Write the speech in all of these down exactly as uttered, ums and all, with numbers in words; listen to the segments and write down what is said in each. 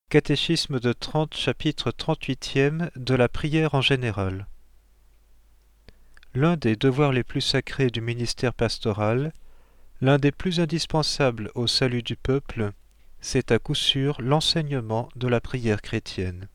Catéchisme de Trente, chapitre trente-huitième de la prière en général. L'un des devoirs les plus sacrés du ministère pastoral, l'un des plus indispensables au salut du peuple, c'est à coup sûr l'enseignement de la prière chrétienne.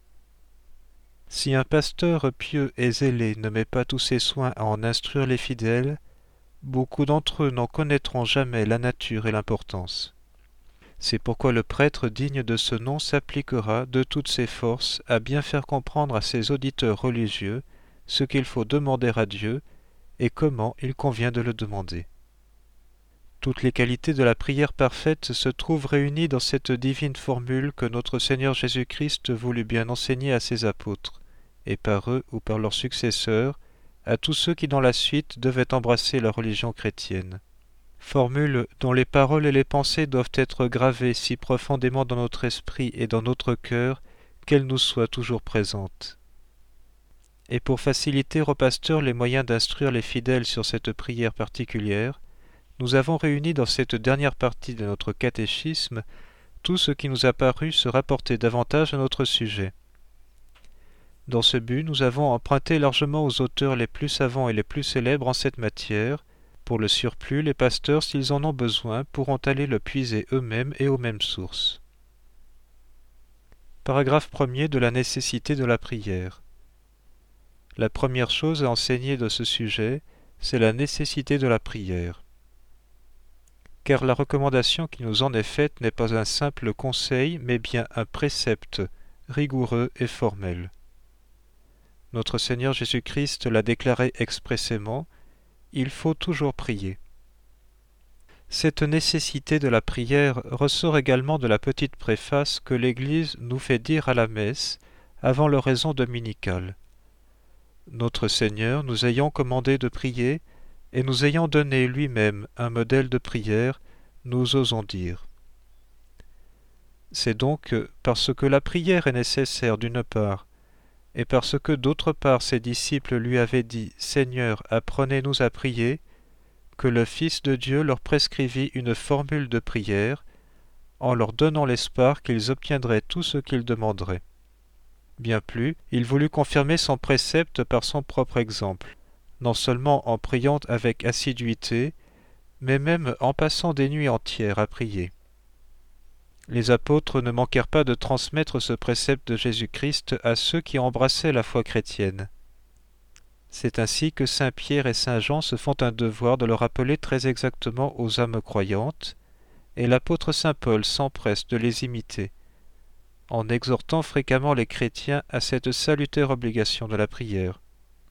Si un pasteur pieux et zélé ne met pas tous ses soins à en instruire les fidèles, beaucoup d'entre eux n'en connaîtront jamais la nature et l'importance. C'est pourquoi le prêtre digne de ce nom s'appliquera de toutes ses forces à bien faire comprendre à ses auditeurs religieux ce qu'il faut demander à Dieu et comment il convient de le demander. Toutes les qualités de la prière parfaite se trouvent réunies dans cette divine formule que notre Seigneur Jésus-Christ voulut bien enseigner à ses apôtres, et par eux ou par leurs successeurs, à tous ceux qui dans la suite devaient embrasser la religion chrétienne. Formule dont les paroles et les pensées doivent être gravées si profondément dans notre esprit et dans notre cœur qu'elles nous soient toujours présentes. Et pour faciliter aux pasteurs les moyens d'instruire les fidèles sur cette prière particulière, nous avons réuni dans cette dernière partie de notre catéchisme tout ce qui nous a paru se rapporter davantage à notre sujet. Dans ce but, nous avons emprunté largement aux auteurs les plus savants et les plus célèbres en cette matière. Pour le surplus, les pasteurs, s'ils en ont besoin, pourront aller le puiser eux-mêmes et aux mêmes sources. Paragraphe premier de la nécessité de la prière. La première chose à enseigner de ce sujet, c'est la nécessité de la prière. Car la recommandation qui nous en est faite n'est pas un simple conseil, mais bien un précepte rigoureux et formel. Notre Seigneur Jésus-Christ l'a déclaré expressément: il faut toujours prier. Cette nécessité de la prière ressort également de la petite préface que l'Église nous fait dire à la messe avant l'oraison dominicale. Notre Seigneur nous ayant commandé de prier et nous ayant donné lui-même un modèle de prière, nous osons dire. C'est donc parce que la prière est nécessaire d'une part, et parce que d'autre part ses disciples lui avaient dit « Seigneur, apprenez-nous à prier », que le Fils de Dieu leur prescrivit une formule de prière, en leur donnant l'espoir qu'ils obtiendraient tout ce qu'ils demanderaient. Bien plus, il voulut confirmer son précepte par son propre exemple, non seulement en priant avec assiduité, mais même en passant des nuits entières à prier. Les apôtres ne manquèrent pas de transmettre ce précepte de Jésus-Christ à ceux qui embrassaient la foi chrétienne. C'est ainsi que saint Pierre et saint Jean se font un devoir de le rappeler très exactement aux âmes croyantes, et l'apôtre saint Paul s'empresse de les imiter, en exhortant fréquemment les chrétiens à cette salutaire obligation de la prière.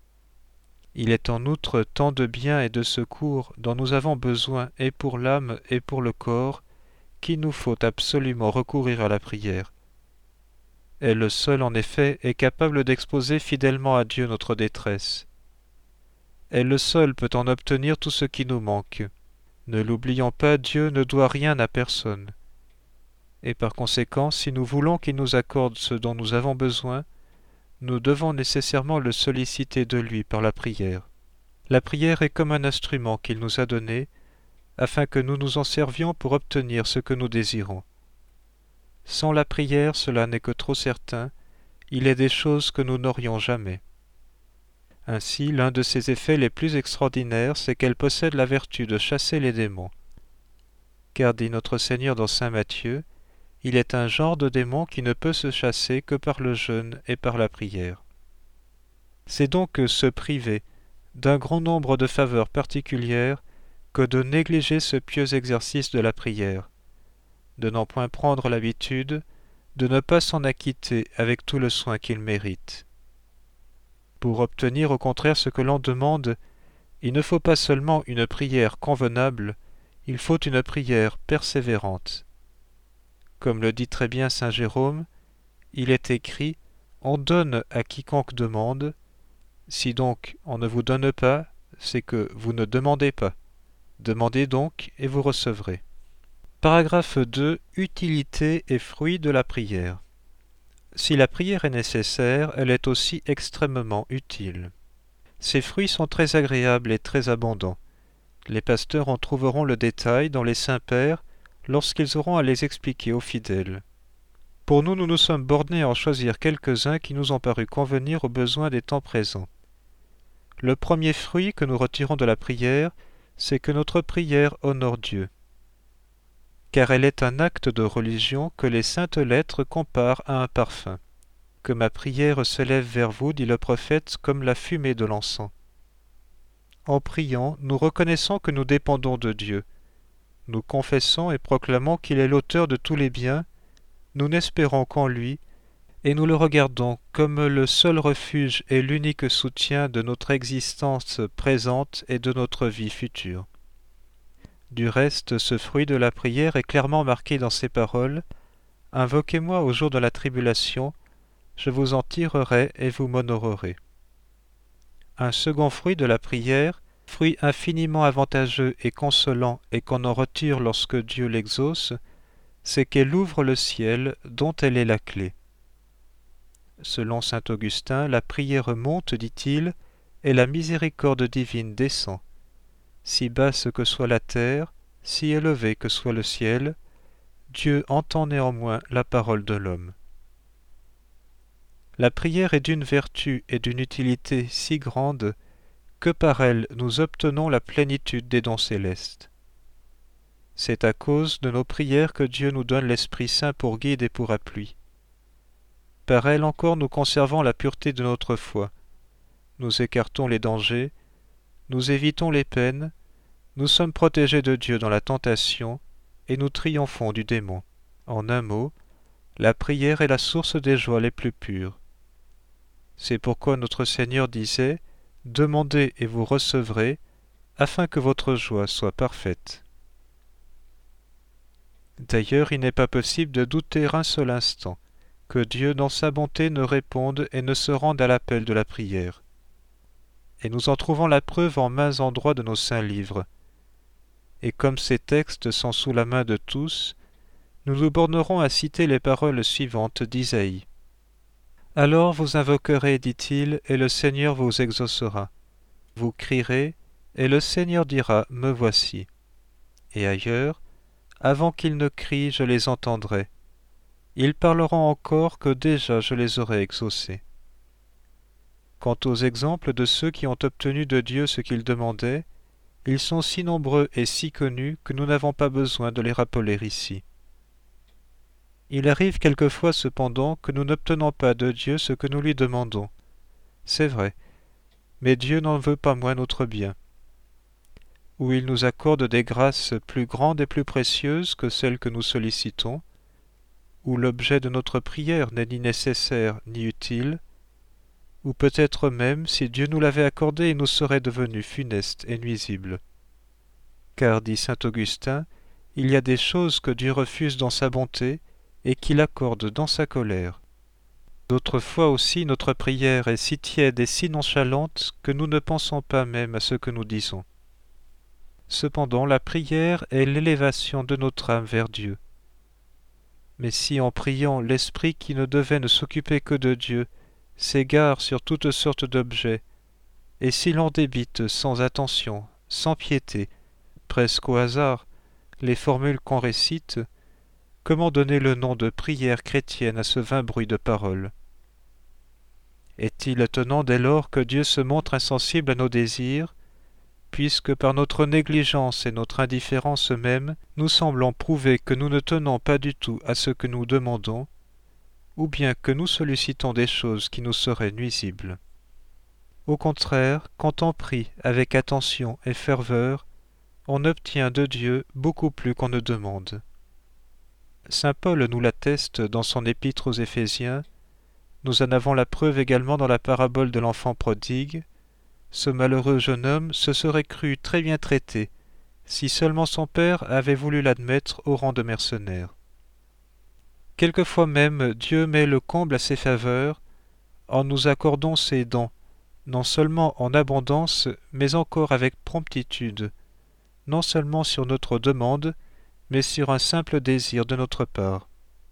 Il est en outre tant de biens et de secours dont nous avons besoin et pour l'âme et pour le corps, qu'il nous faut absolument recourir à la prière. Elle seule, en effet, est capable d'exposer fidèlement à Dieu notre détresse. Elle seule peut en obtenir tout ce qui nous manque. Ne l'oublions pas, Dieu ne doit rien à personne. Et par conséquent, si nous voulons qu'il nous accorde ce dont nous avons besoin, nous devons nécessairement le solliciter de lui par la prière. La prière est comme un instrument qu'il nous a donné, afin que nous nous en servions pour obtenir ce que nous désirons. Sans la prière, cela n'est que trop certain, il est des choses que nous n'aurions jamais. Ainsi, l'un de ses effets les plus extraordinaires, c'est qu'elle possède la vertu de chasser les démons. Car, dit notre Seigneur dans saint Matthieu, il est un genre de démon qui ne peut se chasser que par le jeûne et par la prière. C'est donc se priver d'un grand nombre de faveurs particulières que de négliger ce pieux exercice de la prière, de n'en point prendre l'habitude, de ne pas s'en acquitter avec tout le soin qu'il mérite. Pour obtenir au contraire ce que l'on demande, il ne faut pas seulement une prière convenable, il faut une prière persévérante. Comme le dit très bien saint Jérôme, il est écrit « On donne à quiconque demande », si donc on ne vous donne pas, c'est que vous ne demandez pas. Demandez donc et vous recevrez. Paragraphe deux. Utilité et fruit de la prière. Si la prière est nécessaire, elle est aussi extrêmement utile. Ses fruits sont très agréables et très abondants. Les pasteurs en trouveront le détail dans les saints pères lorsqu'ils auront à les expliquer aux fidèles. Pour nous, nous nous sommes bornés à en choisir quelques-uns qui nous ont paru convenir aux besoins des temps présents. Le premier fruit que nous retirons de la prière, c'est que notre prière honore Dieu. Car elle est un acte de religion que les saintes lettres comparent à un parfum. Que ma prière s'élève vers vous, dit le prophète, comme la fumée de l'encens. En priant, nous reconnaissons que nous dépendons de Dieu. Nous confessons et proclamons qu'il est l'auteur de tous les biens, nous n'espérons qu'en lui, et nous le regardons comme le seul refuge et l'unique soutien de notre existence présente et de notre vie future. Du reste, ce fruit de la prière est clairement marqué dans ces paroles « Invoquez-moi au jour de la tribulation, je vous en tirerai et vous m'honorerez. » Un second fruit de la prière, fruit infiniment avantageux et consolant et qu'on en retire lorsque Dieu l'exauce, c'est qu'elle ouvre le ciel dont elle est la clé. Selon saint Augustin, la prière monte, dit-il, et la miséricorde divine descend. Si basse que soit la terre, si élevé que soit le ciel, Dieu entend néanmoins la parole de l'homme. La prière est d'une vertu et d'une utilité si grande que par elle nous obtenons la plénitude des dons célestes. C'est à cause de nos prières que Dieu nous donne l'Esprit Saint pour guide et pour appui. Par elle encore nous conservons la pureté de notre foi. Nous écartons les dangers, nous évitons les peines, nous sommes protégés de Dieu dans la tentation et nous triomphons du démon. En un mot, la prière est la source des joies les plus pures. C'est pourquoi notre Seigneur disait « Demandez et vous recevrez, afin que votre joie soit parfaite. » D'ailleurs, il n'est pas possible de douter un seul instant que Dieu, dans sa bonté, ne réponde et ne se rende à l'appel de la prière. Et nous en trouvons la preuve en maint endroits de nos saints livres. Et comme ces textes sont sous la main de tous, nous nous bornerons à citer les paroles suivantes d'Isaïe. « Alors vous invoquerez, dit-il, et le Seigneur vous exaucera. Vous crierez, et le Seigneur dira, me voici. » Et ailleurs, « Avant qu'ils ne crient, je les entendrai. Ils parleront encore que déjà je les aurai exaucés. » Quant aux exemples de ceux qui ont obtenu de Dieu ce qu'ils demandaient, ils sont si nombreux et si connus que nous n'avons pas besoin de les rappeler ici. Il arrive quelquefois cependant que nous n'obtenons pas de Dieu ce que nous lui demandons. C'est vrai, mais Dieu n'en veut pas moins notre bien. Ou il nous accorde des grâces plus grandes et plus précieuses que celles que nous sollicitons, ou l'objet de notre prière n'est ni nécessaire ni utile, ou peut-être même, si Dieu nous l'avait accordé, il nous serait devenu funeste et nuisible. Car, dit saint Augustin, il y a des choses que Dieu refuse dans sa bonté et qu'il accorde dans sa colère. D'autres fois aussi notre prière est si tiède et si nonchalante que nous ne pensons pas même à ce que nous disons. Cependant, la prière est l'élévation de notre âme vers Dieu. Mais si en priant l'esprit qui ne devait ne s'occuper que de Dieu s'égare sur toutes sortes d'objets, et si l'on débite sans attention, sans piété, presque au hasard, les formules qu'on récite, comment donner le nom de prière chrétienne à ce vain bruit de paroles? Est-il étonnant dès lors que Dieu se montre insensible à nos désirs, puisque par notre négligence et notre indifférence même, nous semblons prouver que nous ne tenons pas du tout à ce que nous demandons, ou bien que nous sollicitons des choses qui nous seraient nuisibles. Au contraire, quand on prie avec attention et ferveur, on obtient de Dieu beaucoup plus qu'on ne demande. Saint Paul nous l'atteste dans son épître aux Éphésiens, nous en avons la preuve également dans la parabole de l'enfant prodigue. Ce malheureux jeune homme se serait cru très bien traité, si seulement son père avait voulu l'admettre au rang de mercenaire. Quelquefois même Dieu met le comble à ses faveurs, en nous accordant ses dons, non seulement en abondance, mais encore avec promptitude, non seulement sur notre demande, mais sur un simple désir de notre part.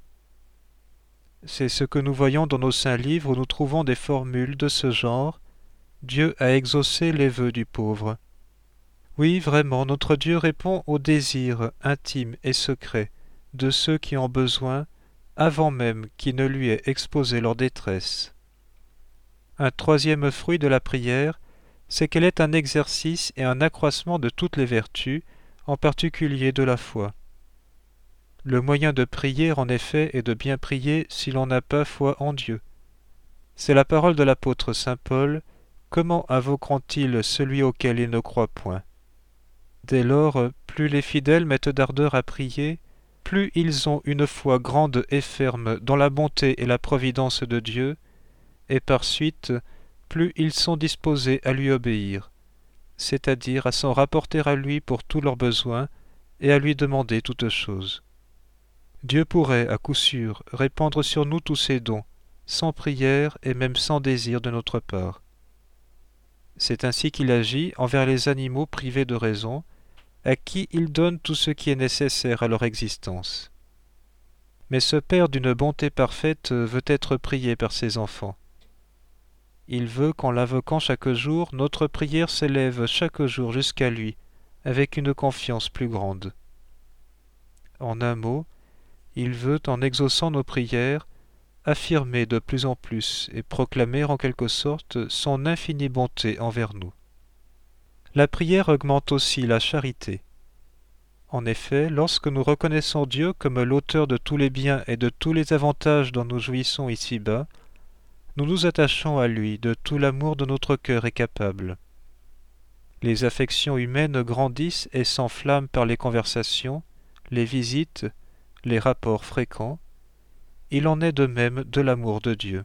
C'est ce que nous voyons dans nos saints livres où nous trouvons des formules de ce genre. Dieu a exaucé les vœux du pauvre. Oui, vraiment, notre Dieu répond aux désirs intimes et secrets de ceux qui ont besoin, avant même qu'ils ne lui aient exposé leur détresse. Un troisième fruit de la prière, c'est qu'elle est un exercice et un accroissement de toutes les vertus, en particulier de la foi. Le moyen de prier, en effet, est de bien prier si l'on n'a pas foi en Dieu. C'est la parole de l'apôtre saint Paul, « Comment invoqueront-ils celui auquel ils ne croient point ?» Dès lors, plus les fidèles mettent d'ardeur à prier, plus ils ont une foi grande et ferme dans la bonté et la providence de Dieu, et par suite, plus ils sont disposés à lui obéir, c'est-à-dire à s'en rapporter à lui pour tous leurs besoins et à lui demander toutes choses. Dieu pourrait, à coup sûr, répandre sur nous tous ses dons, sans prière et même sans désir de notre part. C'est ainsi qu'il agit envers les animaux privés de raison, à qui il donne tout ce qui est nécessaire à leur existence. Mais ce Père d'une bonté parfaite veut être prié par ses enfants. Il veut qu'en l'invoquant chaque jour, notre prière s'élève chaque jour jusqu'à lui, avec une confiance plus grande. En un mot, il veut, en exaucant nos prières, affirmer de plus en plus et proclamer en quelque sorte son infinie bonté envers nous. La prière augmente aussi la charité. En effet, lorsque nous reconnaissons Dieu comme l'auteur de tous les biens et de tous les avantages dont nous jouissons ici-bas, nous nous attachons à lui de tout l'amour de notre cœur est capable. Les affections humaines grandissent et s'enflamment par les conversations, les visites, les rapports fréquents. Il en est de même de l'amour de Dieu.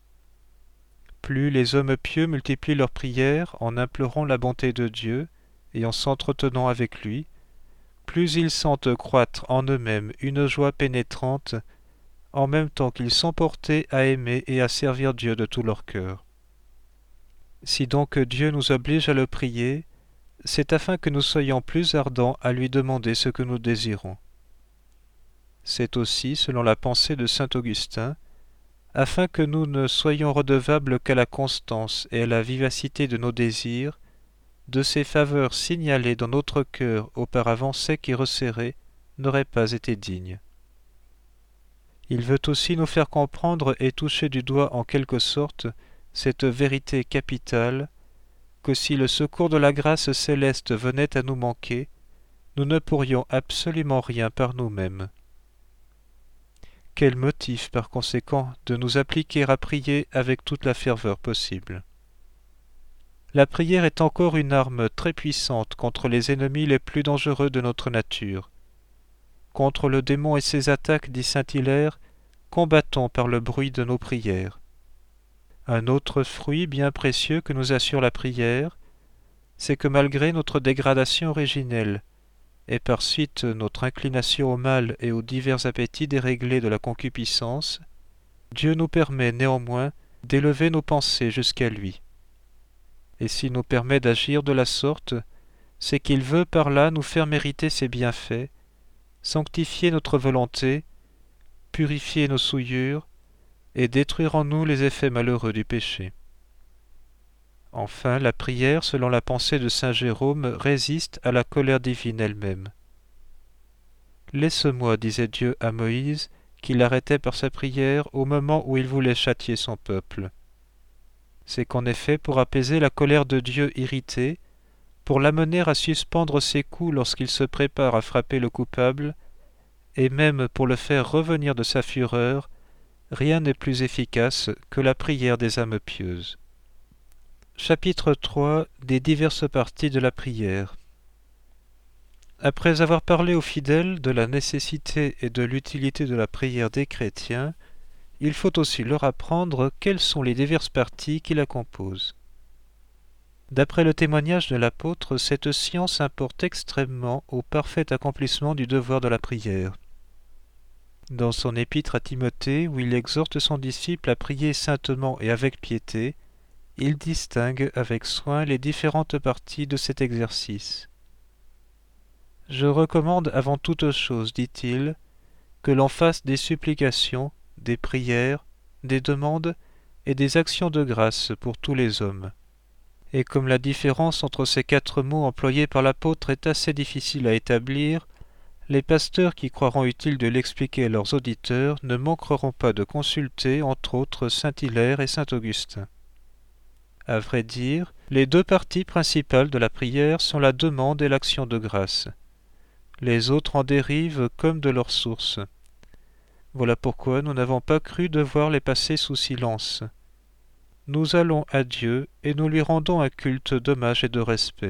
Plus les hommes pieux multiplient leurs prières en implorant la bonté de Dieu et en s'entretenant avec lui, plus ils sentent croître en eux-mêmes une joie pénétrante, en même temps qu'ils sont portés à aimer et à servir Dieu de tout leur cœur. Si donc Dieu nous oblige à le prier, c'est afin que nous soyons plus ardents à lui demander ce que nous désirons. C'est aussi, selon la pensée de saint Augustin, afin que nous ne soyons redevables qu'à la constance et à la vivacité de nos désirs, de ces faveurs signalées dans notre cœur auparavant sec et resserré, n'auraient pas été dignes. Il veut aussi nous faire comprendre et toucher du doigt en quelque sorte cette vérité capitale, que si le secours de la grâce céleste venait à nous manquer, nous ne pourrions absolument rien par nous-mêmes. Quel motif, par conséquent, de nous appliquer à prier avec toute la ferveur possible. La prière est encore une arme très puissante contre les ennemis les plus dangereux de notre nature. Contre le démon et ses attaques, dit saint Hilaire, combattons par le bruit de nos prières. Un autre fruit bien précieux que nous assure la prière, c'est que malgré notre dégradation originelle, et par suite notre inclination au mal et aux divers appétits déréglés de la concupiscence, Dieu nous permet néanmoins d'élever nos pensées jusqu'à lui. Et s'il nous permet d'agir de la sorte, c'est qu'il veut par là nous faire mériter ses bienfaits, sanctifier notre volonté, purifier nos souillures, et détruire en nous les effets malheureux du péché. Enfin, la prière, selon la pensée de saint Jérôme, résiste à la colère divine elle-même. « Laisse-moi, disait Dieu à Moïse, qui l'arrêtait par sa prière au moment où il voulait châtier son peuple. » C'est qu'en effet, pour apaiser la colère de Dieu irritée, pour l'amener à suspendre ses coups lorsqu'il se prépare à frapper le coupable, et même pour le faire revenir de sa fureur, rien n'est plus efficace que la prière des âmes pieuses. Chapitre trois des diverses parties de la prière. Après avoir parlé aux fidèles de la nécessité et de l'utilité de la prière des chrétiens, il faut aussi leur apprendre quelles sont les diverses parties qui la composent. D'après le témoignage de l'apôtre, cette science importe extrêmement au parfait accomplissement du devoir de la prière. Dans son épître à Timothée, où il exhorte son disciple à prier saintement et avec piété, il distingue avec soin les différentes parties de cet exercice. « Je recommande avant toute chose, dit-il, que l'on fasse des supplications, des prières, des demandes et des actions de grâce pour tous les hommes. » Et comme la différence entre ces quatre mots employés par l'apôtre est assez difficile à établir, les pasteurs qui croiront utile de l'expliquer à leurs auditeurs ne manqueront pas de consulter, entre autres, saint Hilaire et saint Augustin. À vrai dire, les deux parties principales de la prière sont la demande et l'action de grâce. Les autres en dérivent comme de leur source. Voilà pourquoi nous n'avons pas cru devoir les passer sous silence. Nous allons à Dieu et nous lui rendons un culte d'hommage et de respect.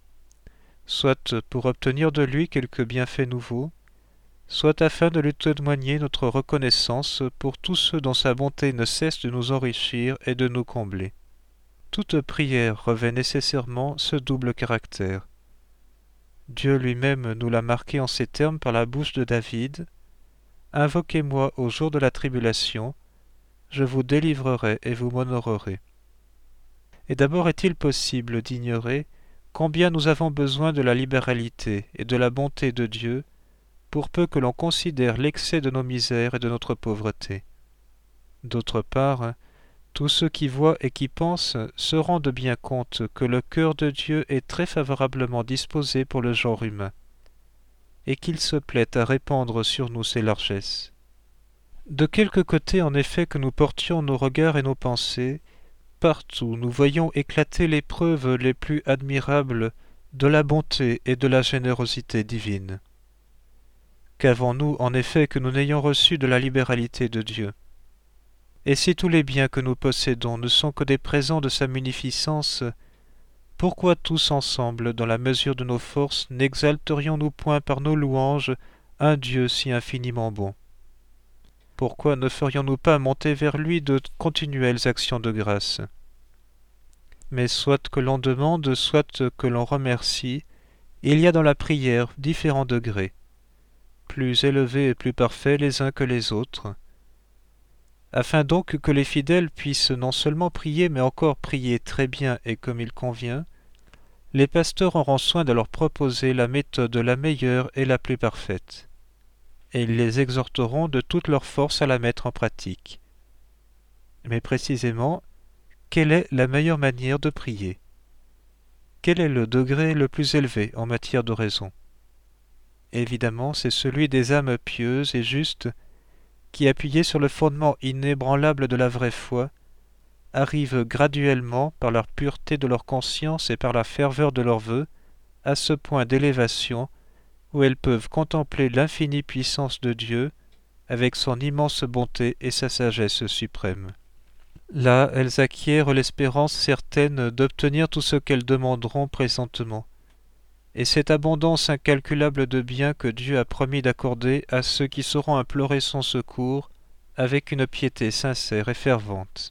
Soit pour obtenir de lui quelques bienfaits nouveaux, soit afin de lui témoigner notre reconnaissance pour tous ceux dont sa bonté ne cesse de nous enrichir et de nous combler. Toute prière revêt nécessairement ce double caractère. Dieu lui-même nous l'a marqué en ces termes par la bouche de David. « Invoquez-moi au jour de la tribulation, je vous délivrerai et vous m'honorerez. » Et d'abord est-il possible d'ignorer combien nous avons besoin de la libéralité et de la bonté de Dieu, pour peu que l'on considère l'excès de nos misères et de notre pauvreté. D'autre part, tous ceux qui voient et qui pensent se rendent bien compte que le cœur de Dieu est très favorablement disposé pour le genre humain, et qu'il se plaît à répandre sur nous ses largesses. De quelque côté en effet que nous portions nos regards et nos pensées, partout nous voyons éclater les preuves les plus admirables de la bonté et de la générosité divine. Qu'avons-nous en effet que nous n'ayons reçu de la libéralité de Dieu? Et si tous les biens que nous possédons ne sont que des présents de sa munificence, pourquoi tous ensemble, dans la mesure de nos forces, n'exalterions-nous point par nos louanges un Dieu si infiniment bon? Pourquoi ne ferions-nous pas monter vers lui de continuelles actions de grâce? Mais soit que l'on demande, soit que l'on remercie, il y a dans la prière différents degrés, plus élevés et plus parfaits les uns que les autres, afin donc que les fidèles puissent non seulement prier, mais encore prier très bien et comme il convient, les pasteurs auront soin de leur proposer la méthode la meilleure et la plus parfaite, et ils les exhorteront de toute leur force à la mettre en pratique. Mais précisément, quelle est la meilleure manière de prier? Quel est le degré le plus élevé en matière de raison? Évidemment, c'est celui des âmes pieuses et justes qui, appuyées sur le fondement inébranlable de la vraie foi, arrivent graduellement, par la pureté de leur conscience et par la ferveur de leurs vœux, à ce point d'élévation où elles peuvent contempler l'infinie puissance de Dieu avec son immense bonté et sa sagesse suprême. Là, elles acquièrent l'espérance certaine d'obtenir tout ce qu'elles demanderont présentement, et cette abondance incalculable de biens que Dieu a promis d'accorder à ceux qui sauront implorer son secours avec une piété sincère et fervente.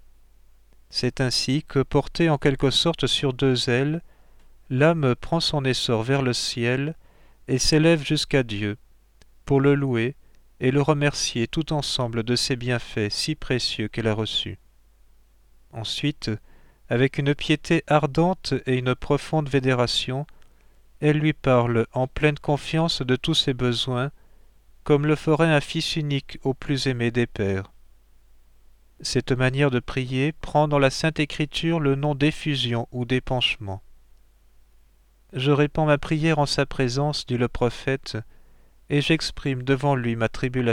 C'est ainsi que, portée en quelque sorte sur deux ailes, l'âme prend son essor vers le ciel et s'élève jusqu'à Dieu, pour le louer et le remercier tout ensemble de ses bienfaits si précieux qu'elle a reçus. Ensuite, avec une piété ardente et une profonde vénération, elle lui parle en pleine confiance de tous ses besoins, comme le ferait un fils unique au plus aimé des pères. Cette manière de prier prend dans la Sainte Écriture le nom d'effusion ou d'épanchement. « Je répands ma prière en sa présence, dit le prophète, et j'exprime devant lui ma tribulation. »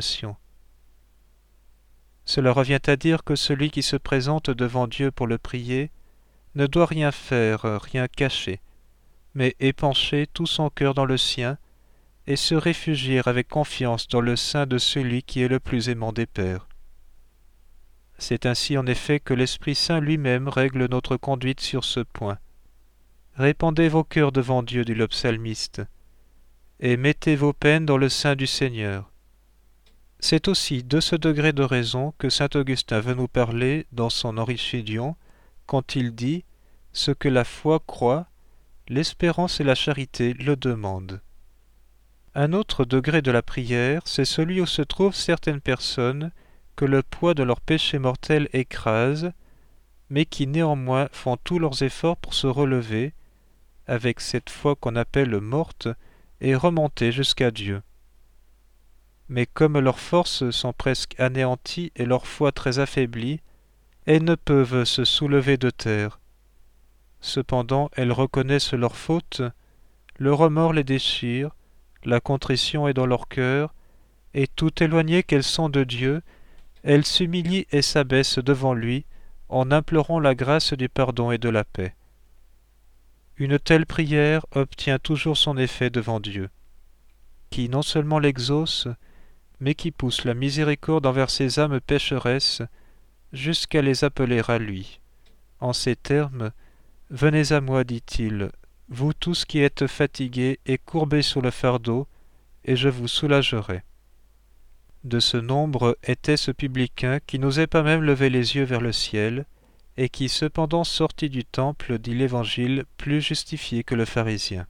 Cela revient à dire que celui qui se présente devant Dieu pour le prier ne doit rien faire, rien cacher, mais épancher tout son cœur dans le sien et se réfugier avec confiance dans le sein de celui qui est le plus aimant des pères. C'est ainsi en effet que l'Esprit Saint lui-même règle notre conduite sur ce point. Répandez vos cœurs devant Dieu, dit le psalmiste, et mettez vos peines dans le sein du Seigneur. C'est aussi de ce degré de raison que saint Augustin veut nous parler dans son Enrichidion, quand il dit « Ce que la foi croit, l'espérance et la charité le demandent. » Un autre degré de la prière, c'est celui où se trouvent certaines personnes que le poids de leurs péchés mortels écrase, mais qui néanmoins font tous leurs efforts pour se relever, avec cette foi qu'on appelle morte, et remonter jusqu'à Dieu. Mais comme leurs forces sont presque anéanties et leur foi très affaiblie, elles ne peuvent se soulever de terre. Cependant, elles reconnaissent leurs fautes, le remords les déchire, la contrition est dans leur cœur, et tout éloignées qu'elles sont de Dieu, elles s'humilient et s'abaissent devant lui, en implorant la grâce du pardon et de la paix. Une telle prière obtient toujours son effet devant Dieu, qui non seulement l'exauce, mais qui pousse la miséricorde envers ces âmes pécheresses, jusqu'à les appeler à lui. En ces termes, « Venez à moi, dit-il, vous tous qui êtes fatigués et courbés sous le fardeau, et je vous soulagerai. » De ce nombre était ce publicain qui n'osait pas même lever les yeux vers le ciel, et qui cependant sortit du temple, dit l'Évangile, plus justifié que le pharisien.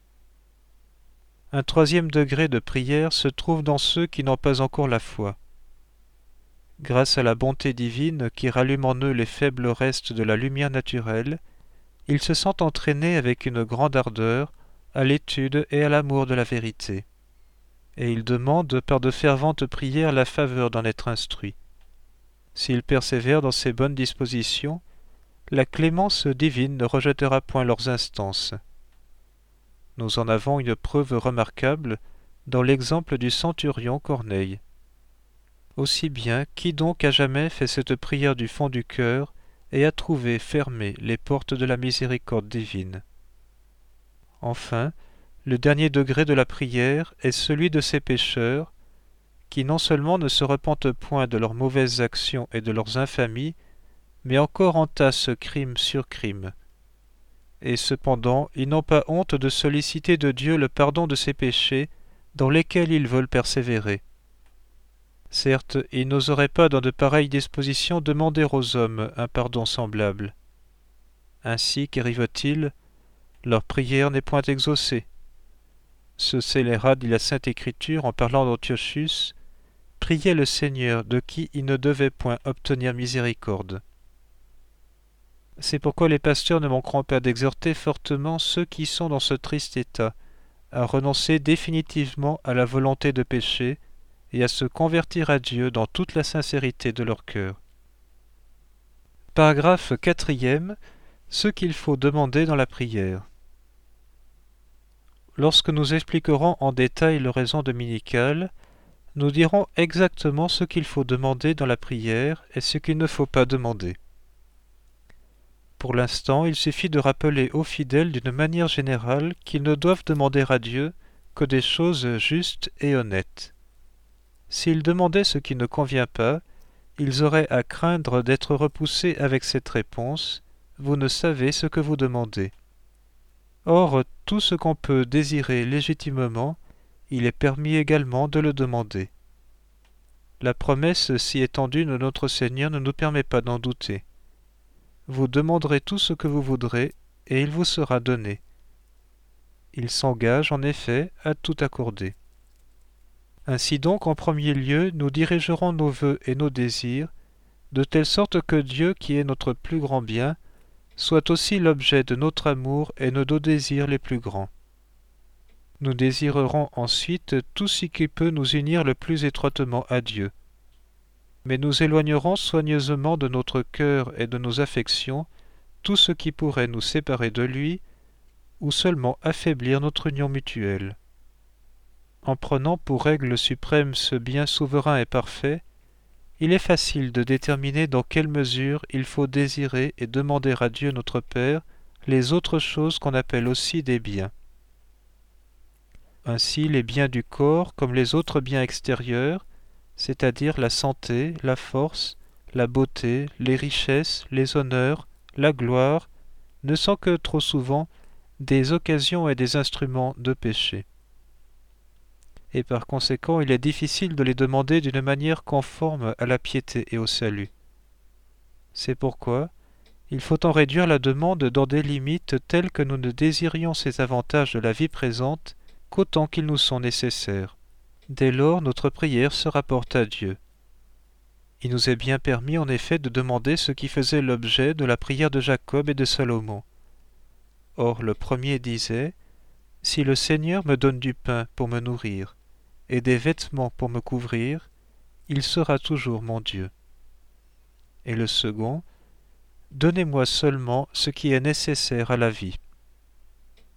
Un troisième degré de prière se trouve dans ceux qui n'ont pas encore la foi. Grâce à la bonté divine qui rallume en eux les faibles restes de la lumière naturelle, ils se sentent entraînés avec une grande ardeur à l'étude et à l'amour de la vérité. Et ils demandent par de ferventes prières la faveur d'en être instruits. S'ils persévèrent dans ces bonnes dispositions, la clémence divine ne rejettera point leurs instances. Nous en avons une preuve remarquable dans l'exemple du centurion Corneille. Aussi bien, qui donc a jamais fait cette prière du fond du cœur et a trouvé fermées les portes de la miséricorde divine? Enfin, le dernier degré de la prière est celui de ces pécheurs qui non seulement ne se repentent point de leurs mauvaises actions et de leurs infamies, mais encore entassent crime sur crime. Et cependant, ils n'ont pas honte de solliciter de Dieu le pardon de ces péchés dans lesquels ils veulent persévérer. Certes, ils n'oseraient pas dans de pareilles dispositions demander aux hommes un pardon semblable. Ainsi qu'arrive-t-il, leur prière n'est point exaucée. Ce scélérat, dit la Sainte Écriture en parlant d'Antiochus, priait le Seigneur de qui il ne devait point obtenir miséricorde. C'est pourquoi les pasteurs ne manqueront pas d'exhorter fortement ceux qui sont dans ce triste état à renoncer définitivement à la volonté de pécher et à se convertir à Dieu dans toute la sincérité de leur cœur. Paragraphe quatrième. Ce qu'il faut demander dans la prière. Lorsque nous expliquerons en détail l'oraison dominicale, nous dirons exactement ce qu'il faut demander dans la prière et ce qu'il ne faut pas demander. Pour l'instant, il suffit de rappeler aux fidèles d'une manière générale qu'ils ne doivent demander à Dieu que des choses justes et honnêtes. S'ils demandaient ce qui ne convient pas, ils auraient à craindre d'être repoussés avec cette réponse « Vous ne savez ce que vous demandez ». Or, tout ce qu'on peut désirer légitimement, il est permis également de le demander. La promesse si étendue de notre Seigneur ne nous permet pas d'en douter. Vous demanderez tout ce que vous voudrez, et il vous sera donné. Il s'engage en effet à tout accorder. Ainsi donc, en premier lieu, nous dirigerons nos vœux et nos désirs, de telle sorte que Dieu, qui est notre plus grand bien, soit aussi l'objet de notre amour et de nos désirs les plus grands. Nous désirerons ensuite tout ce qui peut nous unir le plus étroitement à Dieu. Mais nous éloignerons soigneusement de notre cœur et de nos affections tout ce qui pourrait nous séparer de lui, ou seulement affaiblir notre union mutuelle. En prenant pour règle suprême ce bien souverain et parfait, il est facile de déterminer dans quelle mesure il faut désirer et demander à Dieu notre Père les autres choses qu'on appelle aussi des biens. Ainsi, les biens du corps, comme les autres biens extérieurs, c'est-à-dire la santé, la force, la beauté, les richesses, les honneurs, la gloire, ne sont que trop souvent des occasions et des instruments de péché. Et par conséquent, il est difficile de les demander d'une manière conforme à la piété et au salut. C'est pourquoi il faut en réduire la demande dans des limites telles que nous ne désirions ces avantages de la vie présente qu'autant qu'ils nous sont nécessaires. Dès lors, notre prière se rapporte à Dieu. Il nous est bien permis en effet de demander ce qui faisait l'objet de la prière de Jacob et de Salomon. Or, le premier disait « Si le Seigneur me donne du pain pour me nourrir, et des vêtements pour me couvrir, il sera toujours mon Dieu. » Et le second, « Donnez-moi seulement ce qui est nécessaire à la vie. »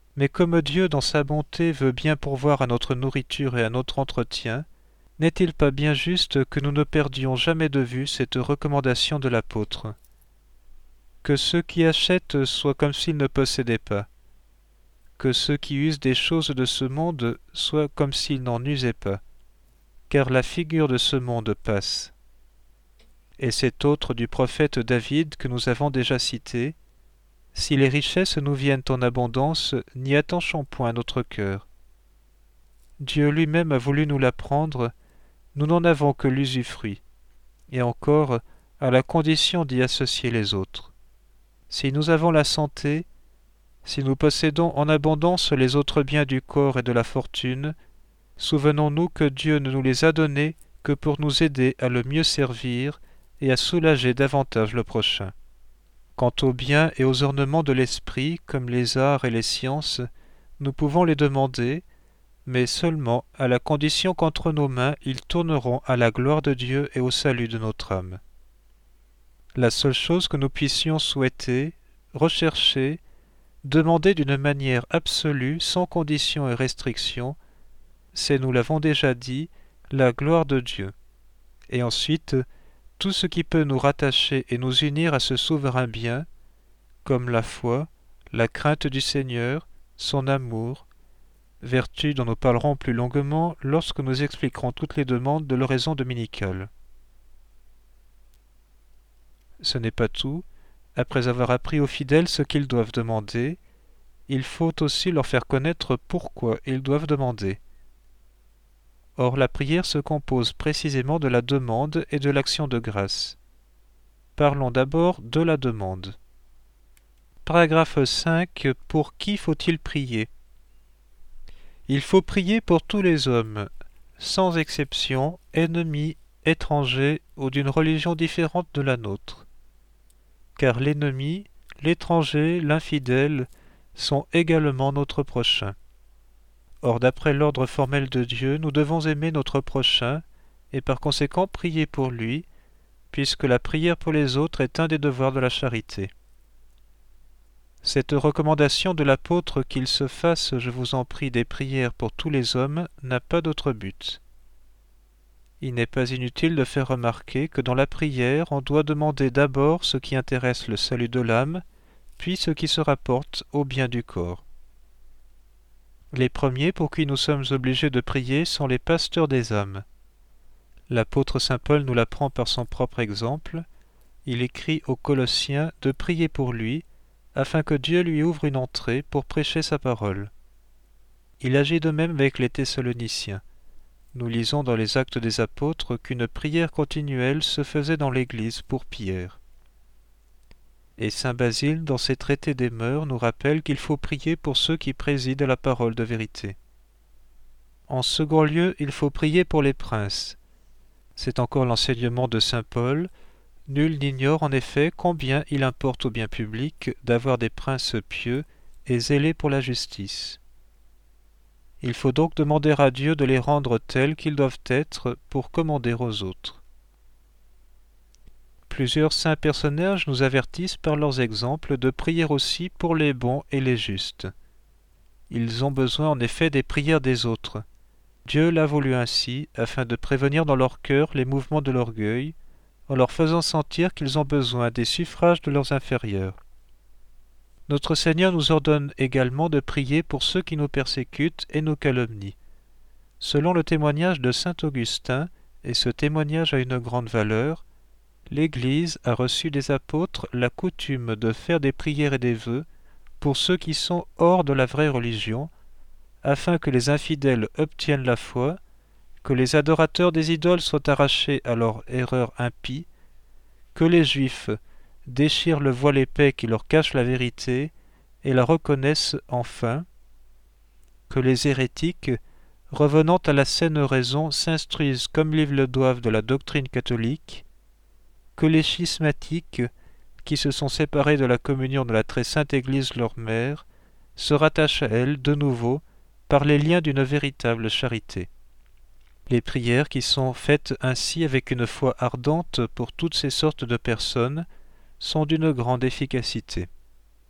Mais comme Dieu, dans sa bonté, veut bien pourvoir à notre nourriture et à notre entretien, n'est-il pas bien juste que nous ne perdions jamais de vue cette recommandation de l'apôtre? Que ceux qui achètent soient comme s'ils ne possédaient pas, que ceux qui usent des choses de ce monde soient comme s'ils n'en usaient pas, car la figure de ce monde passe. Et cet autre du prophète David que nous avons déjà cité, « Si les richesses nous viennent en abondance, n'y attachons point notre cœur. Dieu lui-même a voulu nous l'apprendre, nous n'en avons que l'usufruit, et encore à la condition d'y associer les autres. Si nous avons la santé, si nous possédons en abondance les autres biens du corps et de la fortune, souvenons-nous que Dieu ne nous les a donnés que pour nous aider à le mieux servir et à soulager davantage le prochain. Quant aux biens et aux ornements de l'esprit, comme les arts et les sciences, nous pouvons les demander, mais seulement à la condition qu'entre nos mains ils tourneront à la gloire de Dieu et au salut de notre âme. La seule chose que nous puissions souhaiter, rechercher, demander d'une manière absolue, sans condition et restriction, c'est, nous l'avons déjà dit, la gloire de Dieu. Et ensuite, tout ce qui peut nous rattacher et nous unir à ce souverain bien, comme la foi, la crainte du Seigneur, son amour, vertu dont nous parlerons plus longuement lorsque nous expliquerons toutes les demandes de l'oraison dominicale. Ce n'est pas tout. Après avoir appris aux fidèles ce qu'ils doivent demander, il faut aussi leur faire connaître pourquoi ils doivent demander. Or, la prière se compose précisément de la demande et de l'action de grâce. Parlons d'abord de la demande. Paragraphe cinq. Pour qui faut-il prier? Il faut prier pour tous les hommes, sans exception, ennemis, étrangers ou d'une religion différente de la nôtre. Car l'ennemi, l'étranger, l'infidèle sont également notre prochain. Or, d'après l'ordre formel de Dieu, nous devons aimer notre prochain et par conséquent prier pour lui, puisque la prière pour les autres est un des devoirs de la charité. Cette recommandation de l'apôtre qu'il se fasse, je vous en prie, des prières pour tous les hommes n'a pas d'autre but. Il n'est pas inutile de faire remarquer que dans la prière, on doit demander d'abord ce qui intéresse le salut de l'âme, puis ce qui se rapporte au bien du corps. Les premiers pour qui nous sommes obligés de prier sont les pasteurs des âmes. L'apôtre saint Paul nous l'apprend par son propre exemple. Il écrit aux Colossiens de prier pour lui, afin que Dieu lui ouvre une entrée pour prêcher sa parole. Il agit de même avec les Thessaloniciens. Nous lisons dans les Actes des Apôtres qu'une prière continuelle se faisait dans l'Église pour Pierre. Et saint Basile, dans ses traités des mœurs, nous rappelle qu'il faut prier pour ceux qui président la parole de vérité. En second lieu, il faut prier pour les princes. C'est encore l'enseignement de saint Paul. Nul n'ignore en effet combien il importe au bien public d'avoir des princes pieux et zélés pour la justice. Il faut donc demander à Dieu de les rendre tels qu'ils doivent être pour commander aux autres. Plusieurs saints personnages nous avertissent par leurs exemples de prier aussi pour les bons et les justes. Ils ont besoin en effet des prières des autres. Dieu l'a voulu ainsi, afin de prévenir dans leur cœur les mouvements de l'orgueil, en leur faisant sentir qu'ils ont besoin des suffrages de leurs inférieurs. Notre Seigneur nous ordonne également de prier pour ceux qui nous persécutent et nous calomnient. Selon le témoignage de saint Augustin, et ce témoignage a une grande valeur, l'Église a reçu des apôtres la coutume de faire des prières et des vœux pour ceux qui sont hors de la vraie religion, afin que les infidèles obtiennent la foi, que les adorateurs des idoles soient arrachés à leur erreur impie, que les Juifs déchirent le voile épais qui leur cache la vérité et la reconnaissent enfin, que les hérétiques, revenant à la saine raison, s'instruisent comme ils le doivent de la doctrine catholique, que les schismatiques, qui se sont séparés de la communion de la très sainte Église leur mère, se rattachent à elle de nouveau par les liens d'une véritable charité. Les prières qui sont faites ainsi avec une foi ardente pour toutes ces sortes de personnes sont d'une grande efficacité.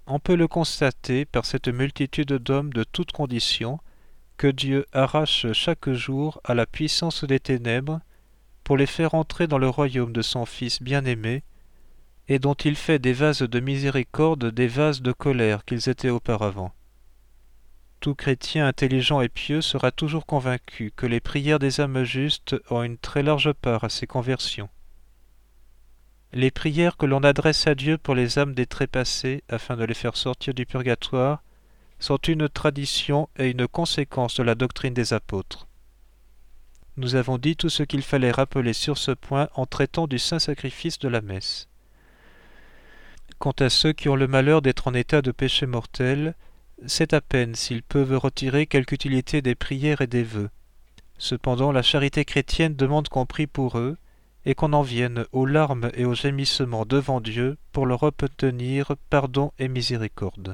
On peut le constater par cette multitude d'hommes de toutes conditions que Dieu arrache chaque jour à la puissance des ténèbres pour les faire entrer dans le royaume de son Fils bien-aimé, et dont il fait des vases de miséricorde des vases de colère qu'ils étaient auparavant. Tout chrétien intelligent et pieux sera toujours convaincu que les prières des âmes justes ont une très large part à ces conversions. Les prières que l'on adresse à Dieu pour les âmes des trépassés afin de les faire sortir du purgatoire sont une tradition et une conséquence de la doctrine des apôtres. Nous avons dit tout ce qu'il fallait rappeler sur ce point en traitant du saint sacrifice de la messe. Quant à ceux qui ont le malheur d'être en état de péché mortel, c'est à peine s'ils peuvent retirer quelque utilité des prières et des vœux. Cependant, la charité chrétienne demande qu'on prie pour eux, et qu'on en vienne aux larmes et aux gémissements devant Dieu pour leur obtenir pardon et miséricorde.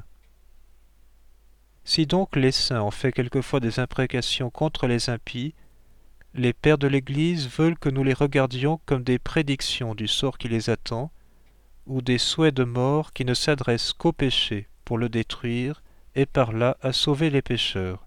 Si donc les saints ont fait quelquefois des imprécations contre les impies, les pères de l'Église veulent que nous les regardions comme des prédictions du sort qui les attend, ou des souhaits de mort qui ne s'adressent qu'au péché pour le détruire et par là à sauver les pécheurs.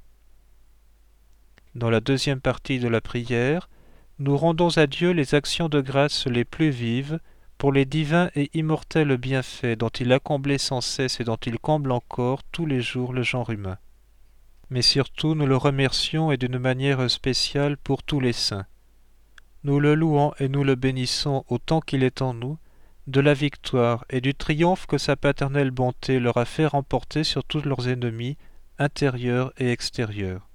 Dans la deuxième partie de la prière, nous rendons à Dieu les actions de grâce les plus vives pour les divins et immortels bienfaits dont il a comblé sans cesse et dont il comble encore tous les jours le genre humain. Mais surtout nous le remercions et d'une manière spéciale pour tous les saints. Nous le louons et nous le bénissons autant qu'il est en nous, de la victoire et du triomphe que sa paternelle bonté leur a fait remporter sur tous leurs ennemis, intérieurs et extérieurs.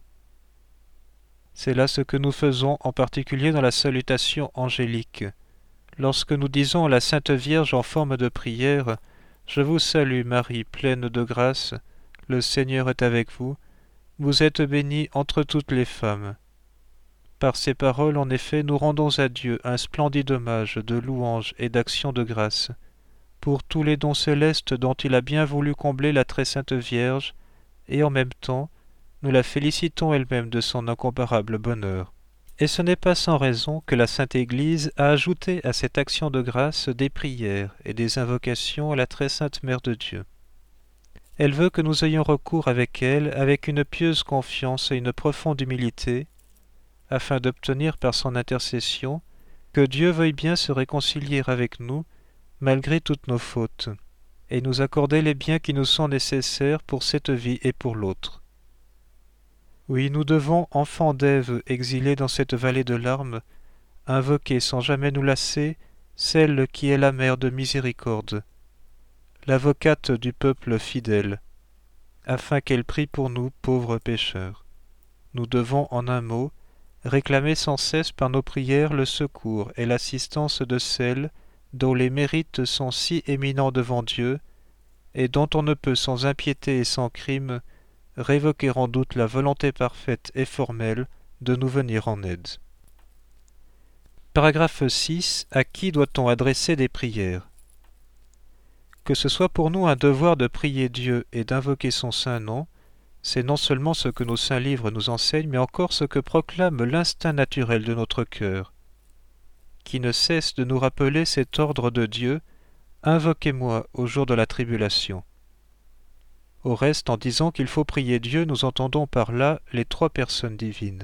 C'est là ce que nous faisons en particulier dans la salutation angélique. Lorsque nous disons à la Sainte Vierge en forme de prière « Je vous salue Marie, pleine de grâce, le Seigneur est avec vous, vous êtes bénie entre toutes les femmes ». Par ces paroles, en effet, nous rendons à Dieu un splendide hommage de louange et d'action de grâce, pour tous les dons célestes dont il a bien voulu combler la très sainte Vierge, et en même temps, nous la félicitons elle-même de son incomparable bonheur. Et ce n'est pas sans raison que la Sainte Église a ajouté à cette action de grâce des prières et des invocations à la très sainte Mère de Dieu. Elle veut que nous ayons recours avec elle avec une pieuse confiance et une profonde humilité, afin d'obtenir par son intercession que Dieu veuille bien se réconcilier avec nous, malgré toutes nos fautes, et nous accorder les biens qui nous sont nécessaires pour cette vie et pour l'autre. Oui, nous devons, enfants d'Ève exilés dans cette vallée de larmes, invoquer sans jamais nous lasser celle qui est la mère de miséricorde, l'avocate du peuple fidèle, afin qu'elle prie pour nous, pauvres pécheurs. Nous devons, en un mot, réclamer sans cesse par nos prières le secours et l'assistance de celles dont les mérites sont si éminents devant Dieu, et dont on ne peut sans impiété et sans crime révoquer en doute la volonté parfaite et formelle de nous venir en aide. Paragraphe six. À qui doit-on adresser des prières? Que ce soit pour nous un devoir de prier Dieu et d'invoquer son saint nom, c'est non seulement ce que nos saints livres nous enseignent, mais encore ce que proclame l'instinct naturel de notre cœur, qui ne cesse de nous rappeler cet ordre de Dieu « Invoquez-moi au jour de la tribulation ». Au reste, en disant qu'il faut prier Dieu, nous entendons par là les trois personnes divines.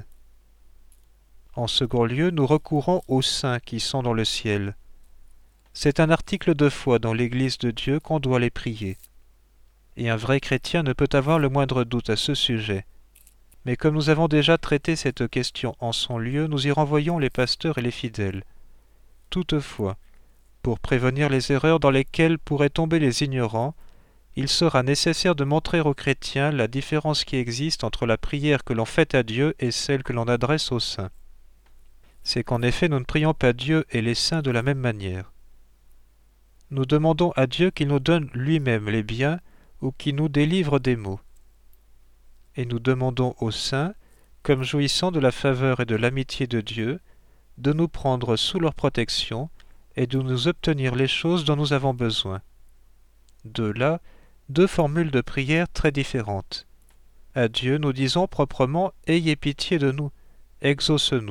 En second lieu, nous recourons aux saints qui sont dans le ciel. C'est un article de foi dans l'Église de Dieu qu'on doit les prier. Et un vrai chrétien ne peut avoir le moindre doute à ce sujet. Mais comme nous avons déjà traité cette question en son lieu, nous y renvoyons les pasteurs et les fidèles. Toutefois, pour prévenir les erreurs dans lesquelles pourraient tomber les ignorants, il sera nécessaire de montrer aux chrétiens la différence qui existe entre la prière que l'on fait à Dieu et celle que l'on adresse aux saints. C'est qu'en effet nous ne prions pas Dieu et les saints de la même manière. Nous demandons à Dieu qu'il nous donne lui-même les biens ou qu'il nous délivre des maux. Et nous demandons aux saints, comme jouissant de la faveur et de l'amitié de Dieu, de nous prendre sous leur protection et de nous obtenir les choses dont nous avons besoin. De là, deux formules de prière très différentes. À Dieu, nous disons proprement « Ayez pitié de nous, exauce-nous ».